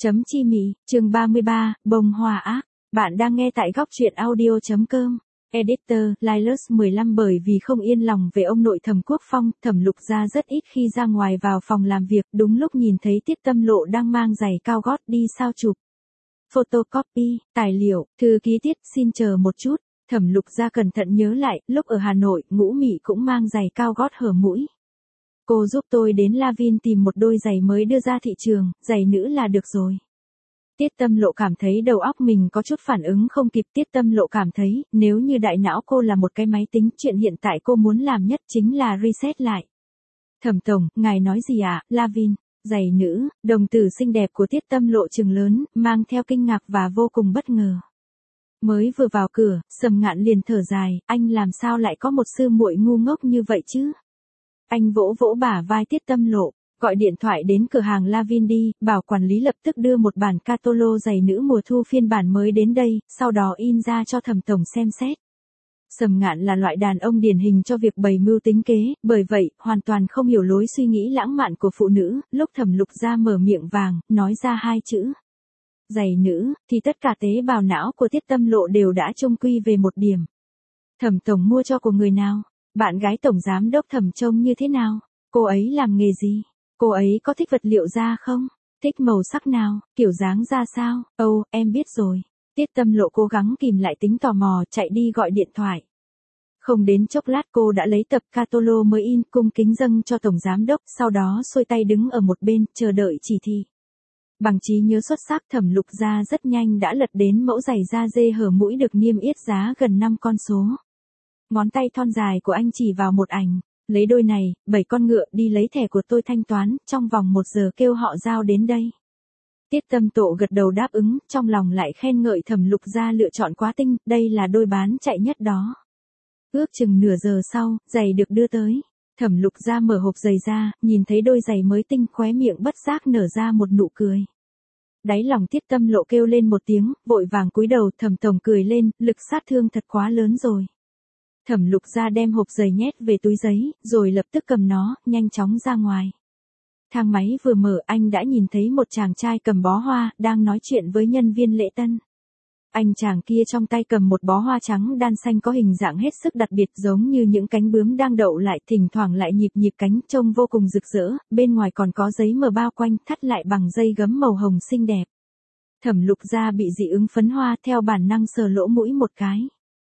Chấm chi mị, chương 33, bông hoa ác. Bạn đang nghe tại góc truyện audio.com. Editor, Linus 15. Bởi vì không yên lòng về ông nội Thẩm Quốc Phong, Thẩm Lục Gia rất ít khi ra ngoài vào phòng làm việc, đúng lúc nhìn thấy Tiết Tâm Lộ đang mang giày cao gót đi sao chụp. Photocopy, tài liệu, thư ký Tiết, xin chờ một chút. Thẩm Lục Gia cẩn thận nhớ lại, lúc ở Hà Nội, Ngũ Mị cũng mang giày cao gót hở mũi. Cô giúp tôi đến La Vin tìm một đôi giày mới đưa ra thị trường, giày nữ là được rồi. Tiết Tâm Lộ cảm thấy đầu óc mình có chút phản ứng không kịp. Tiết Tâm Lộ cảm thấy, nếu như đại não cô là một cái máy tính, chuyện hiện tại cô muốn làm nhất chính là reset lại. Thẩm tổng, ngài nói gì ạ? La Vin, giày nữ, đồng tử xinh đẹp của Tiết Tâm Lộ trừng lớn, mang theo kinh ngạc và vô cùng bất ngờ. Mới vừa vào cửa, Sầm Ngạn liền thở dài, anh làm sao lại có một sư muội ngu ngốc như vậy chứ? Anh vỗ vỗ bả vai Tiết Tâm Lộ, gọi điện thoại đến cửa hàng La Vin đi, bảo quản lý lập tức đưa một bản catalog giày nữ mùa thu phiên bản mới đến đây, sau đó in ra cho Thẩm tổng xem xét. Sầm Ngạn là loại đàn ông điển hình cho việc bày mưu tính kế, bởi vậy, hoàn toàn không hiểu lối suy nghĩ lãng mạn của phụ nữ. Lúc Thẩm Lục Gia mở miệng vàng, nói ra hai chữ giày nữ, thì tất cả tế bào não của Tiết Tâm Lộ đều đã chung quy về một điểm. Thẩm tổng mua cho của người nào? Bạn gái tổng giám đốc Thẩm trông như thế nào? Cô ấy làm nghề gì? Cô ấy có thích vật liệu da không? Thích màu sắc nào? Kiểu dáng ra sao? Âu, em biết rồi. Tiết Tâm Lộ cố gắng kìm lại tính tò mò, chạy đi gọi điện thoại. Không đến chốc lát cô đã lấy tập catalog mới in, cung kính dâng cho tổng giám đốc, sau đó xuôi tay đứng ở một bên, chờ đợi chỉ thị. Bằng trí nhớ xuất sắc, Thẩm Lục Gia rất nhanh đã lật đến mẫu giày da dê hở mũi được niêm yết giá gần 5 con số. Ngón tay thon dài của anh chỉ vào một ảnh, lấy đôi này, 7 con ngựa, đi lấy thẻ của tôi thanh toán, trong vòng 1 giờ kêu họ giao đến đây. Tiết Tâm Lộ gật đầu đáp ứng, trong lòng lại khen ngợi Thẩm Lục Gia lựa chọn quá tinh, đây là đôi bán chạy nhất đó. Ước chừng nửa giờ sau, giày được đưa tới. Thẩm Lục Gia mở hộp giày ra, nhìn thấy đôi giày mới tinh, khóe miệng bất giác nở ra một nụ cười. Đáy lòng Tiết Tâm Lộ kêu lên một tiếng, vội vàng cúi đầu. Thẩm tổng cười lên, lực sát thương thật quá lớn rồi. Thẩm Lục Gia đem hộp giày nhét về túi giấy, rồi lập tức cầm nó, nhanh chóng ra ngoài. Thang máy vừa mở, anh đã nhìn thấy một chàng trai cầm bó hoa, đang nói chuyện với nhân viên lễ tân. Anh chàng kia trong tay cầm một bó hoa trắng đan xanh có hình dạng hết sức đặc biệt, giống như những cánh bướm đang đậu lại, thỉnh thoảng lại nhịp nhịp cánh, trông vô cùng rực rỡ, bên ngoài còn có giấy mờ bao quanh, thắt lại bằng dây gấm màu hồng xinh đẹp. Thẩm Lục Gia bị dị ứng phấn hoa, theo bản năng sờ lỗ mũi một cái.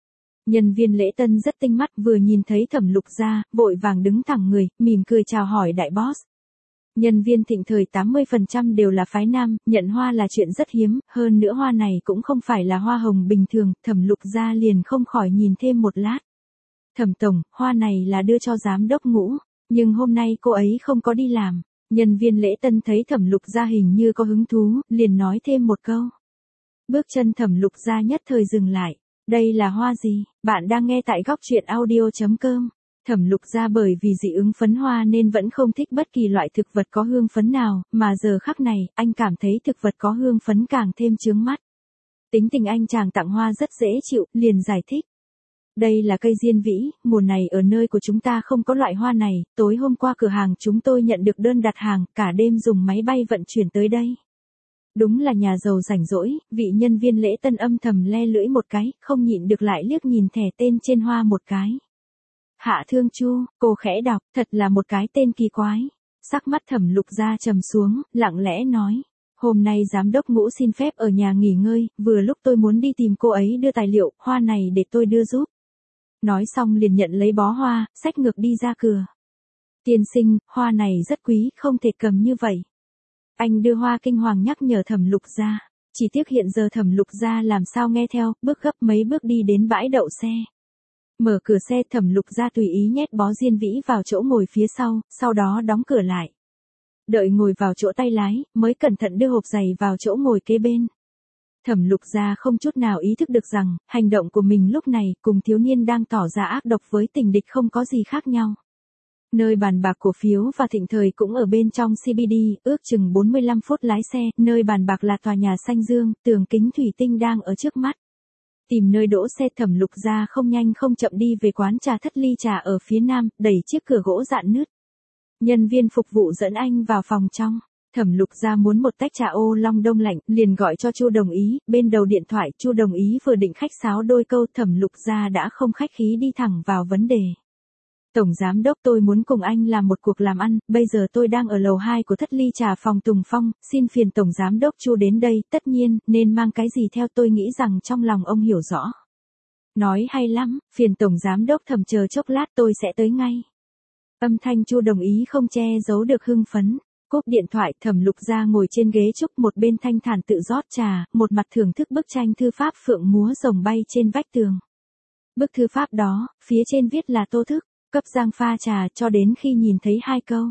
Nhân viên lễ tân rất tinh mắt, vừa nhìn thấy Thẩm Lục Gia, vội vàng đứng thẳng người, mỉm cười chào hỏi đại boss. Nhân viên thịnh thời 80% đều là phái nam, nhận hoa là chuyện rất hiếm, hơn nữa hoa này cũng không phải là hoa hồng bình thường. Thẩm Lục Gia liền không khỏi nhìn thêm một lát. Thẩm tổng, hoa này là đưa cho giám đốc Ngũ, nhưng hôm nay cô ấy không có đi làm. Nhân viên lễ tân thấy Thẩm Lục Gia hình như có hứng thú, liền nói thêm một câu. Bước chân Thẩm Lục Gia nhất thời dừng lại. Đây là hoa gì? Bạn đang nghe tại góc truyện audio.com. Thẩm Lục Gia bởi vì dị ứng phấn hoa nên vẫn không thích bất kỳ loại thực vật có hương phấn nào, mà giờ khắc này, anh cảm thấy thực vật có hương phấn càng thêm chướng mắt. Tính tình anh chàng tặng hoa rất dễ chịu, liền giải thích. Đây là cây diên vĩ, mùa này ở nơi của chúng ta không có loại hoa này, tối hôm qua cửa hàng chúng tôi nhận được đơn đặt hàng, cả đêm dùng máy bay vận chuyển tới đây. Đúng là nhà giàu rảnh rỗi, vị nhân viên lễ tân âm thầm le lưỡi một cái, không nhịn được lại liếc nhìn thẻ tên trên hoa một cái. Hạ Thương Chu, cô khẽ đọc, thật là một cái tên kỳ quái. Sắc mắt Thẩm Lục Gia trầm xuống, lặng lẽ nói. Hôm nay giám đốc Ngũ xin phép ở nhà nghỉ ngơi, vừa lúc tôi muốn đi tìm cô ấy đưa tài liệu, hoa này để tôi đưa giúp. Nói xong liền nhận lấy bó hoa, xách ngược đi ra cửa. Tiên sinh, hoa này rất quý, không thể cầm như vậy. Anh đưa hoa kinh hoàng nhắc nhở Thẩm Lục Gia. Chỉ tiếc hiện giờ Thẩm Lục Gia làm sao nghe theo, bước gấp mấy bước đi đến bãi đậu xe. Mở cửa xe, Thẩm Lục Gia tùy ý nhét bó diên vĩ vào chỗ ngồi phía sau đó đóng cửa lại. Đợi ngồi vào chỗ tay lái, mới cẩn thận đưa hộp giày vào chỗ ngồi kế bên. Thẩm Lục Gia không chút nào ý thức được rằng, hành động của mình lúc này cùng thiếu niên đang tỏ ra ác độc với tình địch không có gì khác nhau. Nơi bàn bạc cổ phiếu và thịnh thời cũng ở bên trong CBD, ước chừng 45 phút lái xe, nơi bàn bạc là tòa nhà xanh dương, tường kính thủy tinh đang ở trước mắt. Tìm nơi đỗ xe, Thẩm Lục Gia không nhanh không chậm đi về quán trà Thất Ly Trà ở phía nam, đẩy chiếc cửa gỗ rạn nứt. Nhân viên phục vụ dẫn anh vào phòng trong. Thẩm Lục Gia muốn một tách trà ô long đông lạnh, liền gọi cho Chu Đồng Ý, bên đầu điện thoại Chu Đồng Ý vừa định khách sáo đôi câu, Thẩm Lục Gia đã không khách khí đi thẳng vào vấn đề. Tổng giám đốc, tôi muốn cùng anh làm một cuộc làm ăn, bây giờ tôi đang ở lầu 2 của Thất Ly Trà phòng Tùng Phong, xin phiền tổng giám đốc Chu đến đây, tất nhiên, nên mang cái gì theo, tôi nghĩ rằng trong lòng ông hiểu rõ. Nói hay lắm, phiền tổng giám đốc Thẩm chờ chốc lát tôi sẽ tới ngay. Âm thanh Chu Đồng Ý không che giấu được hưng phấn. Cúp điện thoại, Thẩm Lục Gia ngồi trên ghế trúc, một bên thanh thản tự rót trà, một mặt thưởng thức bức tranh thư pháp phượng múa rồng bay trên vách tường. Bức thư pháp đó, phía trên viết là Tô Thức, cấp Giang pha trà, cho đến khi nhìn thấy 2 câu.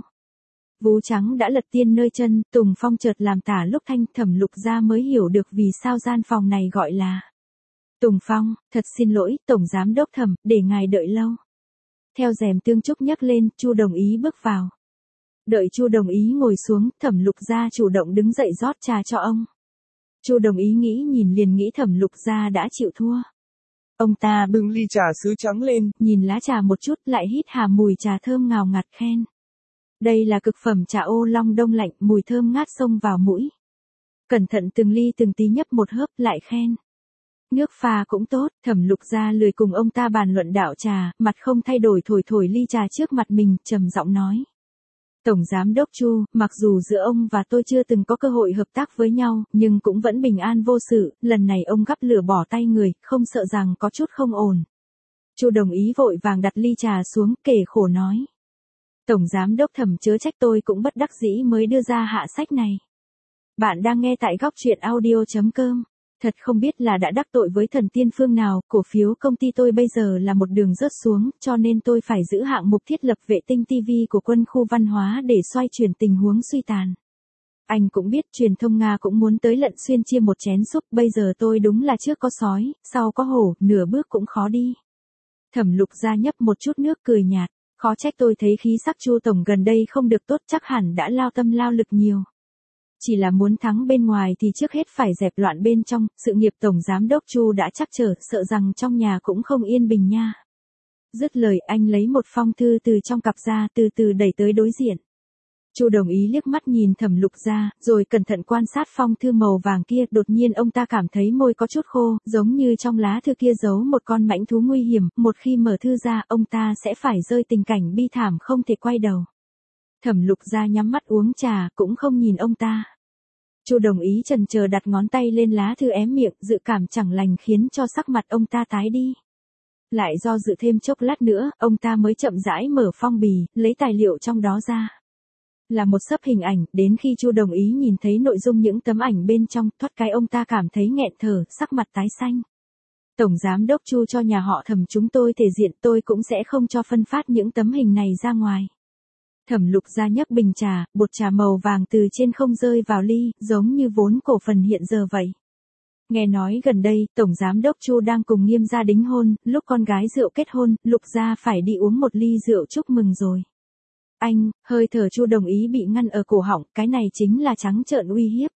Vú trắng đã lật tiên nơi chân, Tùng Phong chợt làm tả lúc thanh, Thẩm Lục Gia mới hiểu được vì sao gian phòng này gọi là Tùng Phong. Thật xin lỗi, tổng giám đốc Thẩm, để ngài đợi lâu. Theo rèm tương trúc nhấc lên, Chu Đồng Ý bước vào. Đợi Chu Đồng Ý ngồi xuống, Thẩm Lục Gia chủ động đứng dậy rót trà cho ông. Chu Đồng Ý nghĩ nhìn liền nghĩ Thẩm Lục Gia đã chịu thua. Ông ta bưng ly trà sứ trắng lên, nhìn lá trà một chút, lại hít hà mùi trà thơm ngào ngạt khen. Đây là cực phẩm trà ô long đông lạnh, mùi thơm ngát xông vào mũi. Cẩn thận từng ly từng tí nhấp một hớp, lại khen. Nước pha cũng tốt. Thẩm Lục Gia lười cùng ông ta bàn luận đạo trà, mặt không thay đổi thổi ly trà trước mặt mình, trầm giọng nói. Tổng giám đốc Chu, mặc dù giữa ông và tôi chưa từng có cơ hội hợp tác với nhau, nhưng cũng vẫn bình an vô sự, lần này ông gắp lửa bỏ tay người, không sợ rằng có chút không ổn. Chu Đồng Ý vội vàng đặt ly trà xuống, kể khổ nói. Tổng giám đốc Thẩm chớ trách, tôi cũng bất đắc dĩ mới đưa ra hạ sách này. Bạn đang nghe tại góc truyện audio.com. Thật không biết là đã đắc tội với thần tiên phương nào, cổ phiếu công ty tôi bây giờ là một đường rớt xuống, cho nên tôi phải giữ hạng mục thiết lập vệ tinh TV của quân khu văn hóa để xoay chuyển tình huống suy tàn. Anh cũng biết truyền thông Nga cũng muốn tới Lận Xuyên chia một chén súp, bây giờ tôi đúng là trước có sói, sau có hổ, nửa bước cũng khó đi. Thẩm Lục Gia nhấp một chút nước cười nhạt, khó trách tôi thấy khí sắc Chu tổng gần đây không được tốt, chắc hẳn đã lao tâm lao lực nhiều. Chỉ là muốn thắng bên ngoài thì trước hết phải dẹp loạn bên trong, sự nghiệp tổng giám đốc Chu đã chắc trở, sợ rằng trong nhà cũng không yên bình nha. Dứt lời, anh lấy một phong thư từ trong cặp ra, từ từ đẩy tới đối diện. Chu Đồng Ý liếc mắt nhìn Thẩm Lục Gia, rồi cẩn thận quan sát phong thư màu vàng kia, đột nhiên ông ta cảm thấy môi có chút khô, giống như trong lá thư kia giấu một con mãnh thú nguy hiểm, một khi mở thư ra, ông ta sẽ phải rơi tình cảnh bi thảm không thể quay đầu. Thẩm Lục Gia nhắm mắt uống trà, cũng không nhìn ông ta. Chu Đồng Ý chần chờ đặt ngón tay lên lá thư ém miệng, dự cảm chẳng lành khiến cho sắc mặt ông ta tái đi. Lại do dự thêm chốc lát nữa, ông ta mới chậm rãi mở phong bì, lấy tài liệu trong đó ra. Là một xấp hình ảnh, đến khi Chu Đồng Ý nhìn thấy nội dung những tấm ảnh bên trong, thoát cái ông ta cảm thấy nghẹn thở, sắc mặt tái xanh. Tổng giám đốc Chu cho nhà họ Thẩm chúng tôi thể diện, tôi cũng sẽ không cho phân phát những tấm hình này ra ngoài. Thẩm Lục Gia nhấc bình trà, bột trà màu vàng từ trên không rơi vào ly, giống như vốn cổ phần hiện giờ vậy. Nghe nói gần đây, Tổng Giám đốc Chu đang cùng Nghiêm gia đính hôn, lúc con gái rượu kết hôn, Lục Gia phải đi uống một ly rượu chúc mừng rồi. Anh, hơi thở Chu Đồng Ý bị ngăn ở cổ họng, cái này chính là trắng trợn uy hiếp.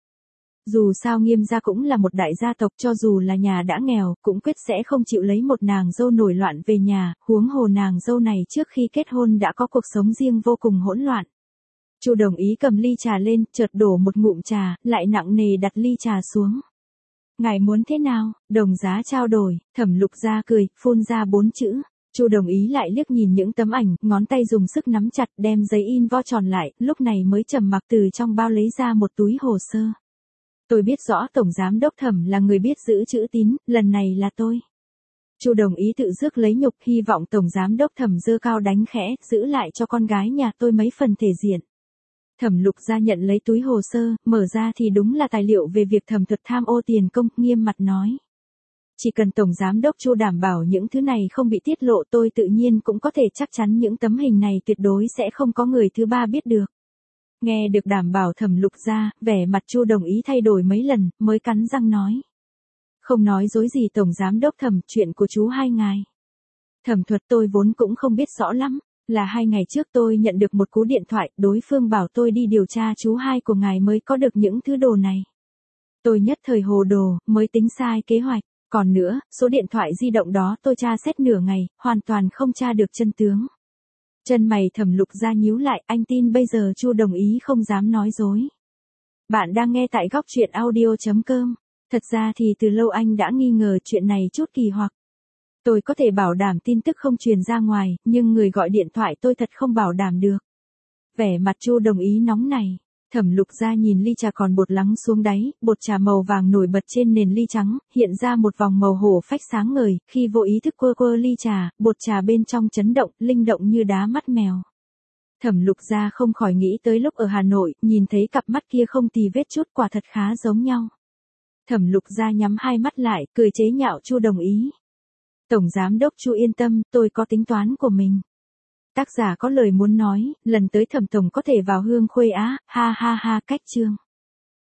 Dù sao Nghiêm gia cũng là một đại gia tộc, cho dù là nhà đã nghèo, cũng quyết sẽ không chịu lấy một nàng dâu nổi loạn về nhà, huống hồ nàng dâu này trước khi kết hôn đã có cuộc sống riêng vô cùng hỗn loạn. Chu Đồng Ý cầm ly trà lên, chợt đổ một ngụm trà, lại nặng nề đặt ly trà xuống. Ngài muốn thế nào? Đồng giá trao đổi. Thẩm Lục Gia cười, phun ra 4 chữ. Chu Đồng Ý lại liếc nhìn những tấm ảnh, ngón tay dùng sức nắm chặt, đem giấy in vo tròn lại, lúc này mới trầm mặc từ trong bao lấy ra một túi hồ sơ. Tôi biết rõ Tổng Giám đốc Thẩm là người biết giữ chữ tín, lần này là tôi. Chu Đồng Ý tự rước lấy nhục, hy vọng Tổng Giám đốc Thẩm giơ cao đánh khẽ, giữ lại cho con gái nhà tôi mấy phần thể diện. Thẩm Lục Gia nhận lấy túi hồ sơ, mở ra thì đúng là tài liệu về việc thẩm thuật tham ô tiền công, nghiêm mặt nói. Chỉ cần Tổng Giám đốc Chu đảm bảo những thứ này không bị tiết lộ, tôi tự nhiên cũng có thể chắc chắn những tấm hình này tuyệt đối sẽ không có người thứ ba biết được. Nghe được đảm bảo Thẩm Lục Gia, vẻ mặt Chu Đồng Ý thay đổi mấy lần, mới cắn răng nói. Không nói dối gì Tổng Giám đốc Thẩm, chuyện của chú hai ngài. Thẩm thuật tôi vốn cũng không biết rõ lắm, là 2 ngày trước tôi nhận được một cú điện thoại, đối phương bảo tôi đi điều tra chú hai của ngài mới có được những thứ đồ này. Tôi nhất thời hồ đồ, mới tính sai kế hoạch. Còn nữa, số điện thoại di động đó tôi tra xét nửa ngày, hoàn toàn không tra được chân tướng. Chân mày Thẩm Lục Gia nhíu lại, anh tin bây giờ Chu Đồng Ý không dám nói dối. Bạn đang nghe tại góc truyện audio.com. Thật ra thì từ lâu anh đã nghi ngờ chuyện này chút kỳ hoặc. Tôi có thể bảo đảm tin tức không truyền ra ngoài, nhưng người gọi điện thoại tôi thật không bảo đảm được. Vẻ mặt Chu đồng ý nóng này. Thẩm Lục Gia nhìn ly trà còn bột lắng xuống đáy, bột trà màu vàng nổi bật trên nền ly trắng, hiện ra một vòng màu hổ phách sáng ngời, khi vô ý thức quơ quơ ly trà, bột trà bên trong chấn động, linh động như đá mắt mèo. Thẩm Lục Gia không khỏi nghĩ tới lúc ở Hà Nội, nhìn thấy cặp mắt kia không tì vết chút, quả thật khá giống nhau. Thẩm Lục Gia nhắm hai mắt lại, cười chế nhạo Chu đồng ý. Tổng giám đốc Chu yên tâm, tôi có tính toán của mình. Tác giả có lời muốn nói, lần tới Thẩm tổng có thể vào Hương Khuê á, ha ha ha, cách chương.